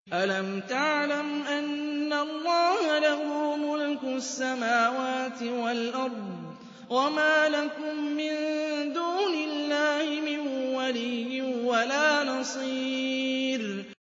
أَلَمْ تَعْلَمْ أَنَّ اللَّهَ لَهُ مُلْكُ السَّمَاوَاتِ وَالْأَرْضِ وَمَا لَكُم مِّن دُونِ اللَّهِ مِن وَلِيٍّ وَلَا نَصِيرٍ